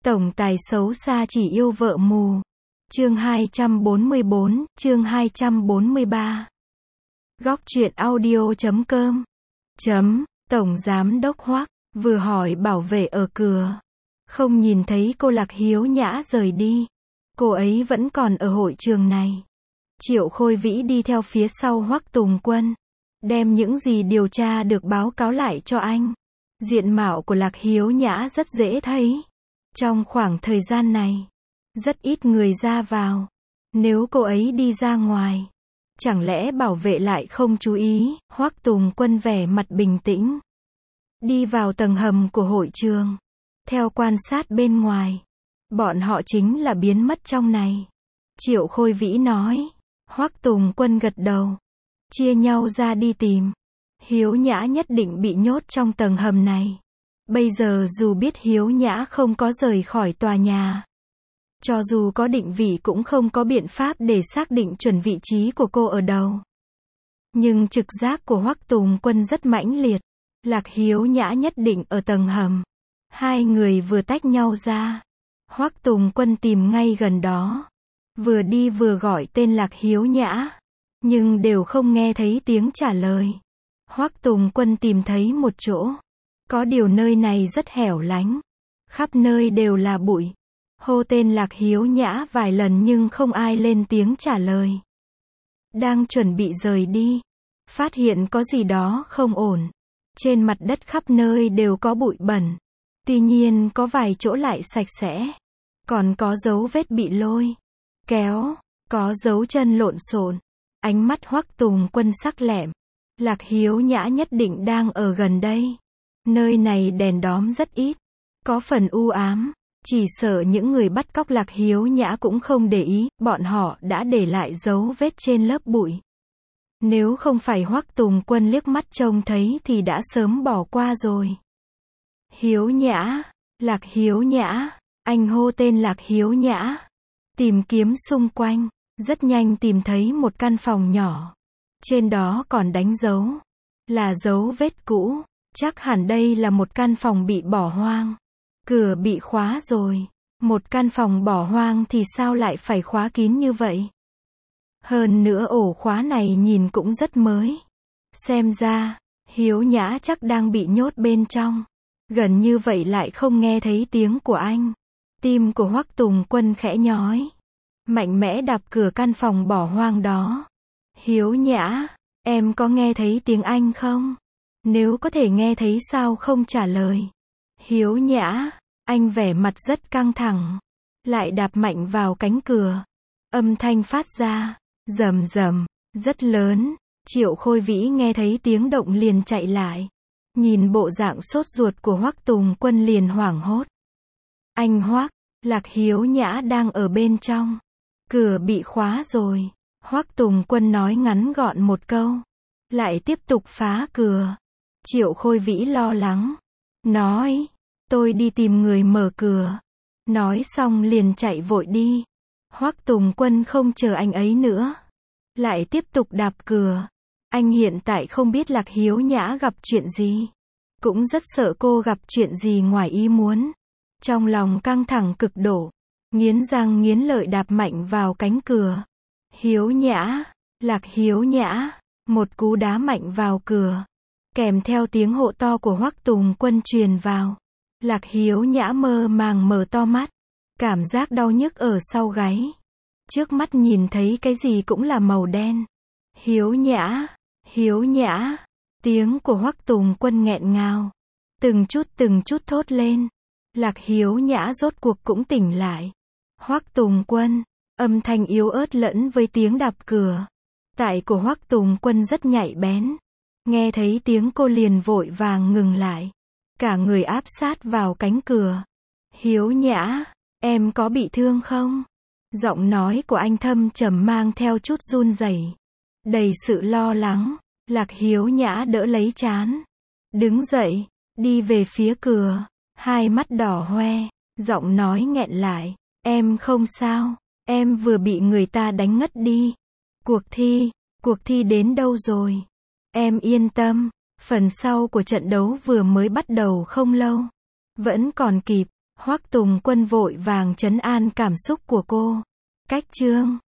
Tổng tài xấu xa chỉ yêu vợ mù. Chương 244, chương 243. Góc truyện audio.com. Tổng giám đốc Hoắc vừa hỏi bảo vệ ở cửa. Không nhìn thấy cô Lạc Hiếu Nhã rời đi. Cô ấy vẫn còn ở hội trường này. Triệu Khôi Vĩ đi theo phía sau Hoắc Tùng Quân. Đem những gì điều tra được báo cáo lại cho anh. Diện mạo của Lạc Hiếu Nhã rất dễ thấy. Trong khoảng thời gian này, rất ít người ra vào. Nếu cô ấy đi ra ngoài, chẳng lẽ bảo vệ lại không chú ý? Hoắc Tùng Quân vẻ mặt bình tĩnh. Đi vào tầng hầm của hội trường. Theo quan sát bên ngoài, bọn họ chính là biến mất trong này. Triệu Khôi Vĩ nói. Hoắc Tùng Quân gật đầu. Chia nhau ra đi tìm. Hiếu Nhã nhất định bị nhốt trong tầng hầm này. Bây giờ dù biết Hiếu Nhã không có rời khỏi tòa nhà, cho dù có định vị cũng không có biện pháp để xác định chuẩn vị trí của cô ở đâu. Nhưng trực giác của Hoắc Tùng Quân rất mãnh liệt. Lạc Hiếu Nhã nhất định ở tầng hầm. Hai người vừa tách nhau ra. Hoắc Tùng Quân tìm ngay gần đó. Vừa đi vừa gọi tên Lạc Hiếu Nhã. Nhưng đều không nghe thấy tiếng trả lời. Hoắc Tùng Quân tìm thấy một chỗ. Có điều nơi này rất hẻo lánh. Khắp nơi đều là bụi. Hô tên Lạc Hiếu Nhã vài lần nhưng không ai lên tiếng trả lời. Đang chuẩn bị rời đi. Phát hiện có gì đó không ổn. Trên mặt đất khắp nơi đều có bụi bẩn. Tuy nhiên có vài chỗ lại sạch sẽ. Còn có dấu vết bị lôi kéo. Có dấu chân lộn xộn. Ánh mắt Hoắc Tùng Quân sắc lẹm. Lạc Hiếu Nhã nhất định đang ở gần đây. Nơi này đèn đóm rất ít. Có phần u ám. Chỉ sợ những người bắt cóc Lạc Hiếu Nhã cũng không để ý. Bọn họ đã để lại dấu vết trên lớp bụi. Nếu không phải Hoắc Tùng Quân liếc mắt trông thấy thì đã sớm bỏ qua rồi. Hiếu Nhã. Lạc Hiếu Nhã. Anh hô tên Lạc Hiếu Nhã. Tìm kiếm xung quanh. Rất nhanh tìm thấy một căn phòng nhỏ. Trên đó còn đánh dấu. Là dấu vết cũ. Chắc hẳn đây là một căn phòng bị bỏ hoang. Cửa bị khóa rồi. Một căn phòng bỏ hoang thì sao lại phải khóa kín như vậy? Hơn nữa ổ khóa này nhìn cũng rất mới. Xem ra, Hiếu Nhã chắc đang bị nhốt bên trong. Gần như vậy lại không nghe thấy tiếng của anh. Tim của Hoắc Tùng Quân khẽ nhói. Mạnh mẽ đạp cửa căn phòng bỏ hoang đó. Hiếu Nhã, em có nghe thấy tiếng anh không? Nếu có thể nghe thấy sao không trả lời? Hiếu Nhã, anh vẻ mặt rất căng thẳng. Lại đạp mạnh vào cánh cửa. Âm thanh phát ra. Rầm rầm. Rất lớn. Triệu Khôi Vĩ nghe thấy tiếng động liền chạy lại. Nhìn bộ dạng sốt ruột của Hoắc Tùng Quân liền hoảng hốt. Anh Hoắc, Lạc Hiếu Nhã đang ở bên trong. Cửa bị khóa rồi. Hoắc Tùng Quân nói ngắn gọn một câu. Lại tiếp tục phá cửa. Triệu Khôi Vĩ lo lắng. Nói. Tôi đi tìm người mở cửa. Nói xong liền chạy vội đi. Hoắc Tùng Quân không chờ anh ấy nữa. Lại tiếp tục đạp cửa. Anh hiện tại không biết Lạc Hiếu Nhã gặp chuyện gì. Cũng rất sợ cô gặp chuyện gì ngoài ý muốn. Trong lòng căng thẳng cực độ. Nghiến răng nghiến lợi đạp mạnh vào cánh cửa. Hiếu Nhã. Lạc Hiếu Nhã. Một cú đá mạnh vào cửa. Kèm theo tiếng hô to của Hoắc Tùng Quân truyền vào. Lạc Hiếu Nhã mơ màng mở to mắt. Cảm giác đau nhức ở sau gáy. Trước mắt nhìn thấy cái gì cũng là màu đen. Hiếu Nhã. Hiếu Nhã. Tiếng của Hoắc Tùng Quân nghẹn ngào. Từng chút thốt lên. Lạc Hiếu Nhã rốt cuộc cũng tỉnh lại. Hoắc Tùng Quân. Âm thanh yếu ớt lẫn với tiếng đạp cửa. Tai của Hoắc Tùng Quân rất nhạy bén. Nghe thấy tiếng cô liền vội vàng ngừng lại. Cả người áp sát vào cánh cửa. Hiếu Nhã, em có bị thương không? Giọng nói của anh thâm trầm mang theo chút run rẩy. Đầy sự lo lắng. Lạc Hiếu Nhã đỡ lấy trán. Đứng dậy, đi về phía cửa. Hai mắt đỏ hoe. Giọng nói nghẹn lại. Em không sao. Em vừa bị người ta đánh ngất đi. Cuộc thi đến đâu rồi? Em yên tâm. Phần sau của trận đấu vừa mới bắt đầu không lâu. Vẫn còn kịp. Hoắc Tùng Quân vội vàng trấn an cảm xúc của cô. Cách chương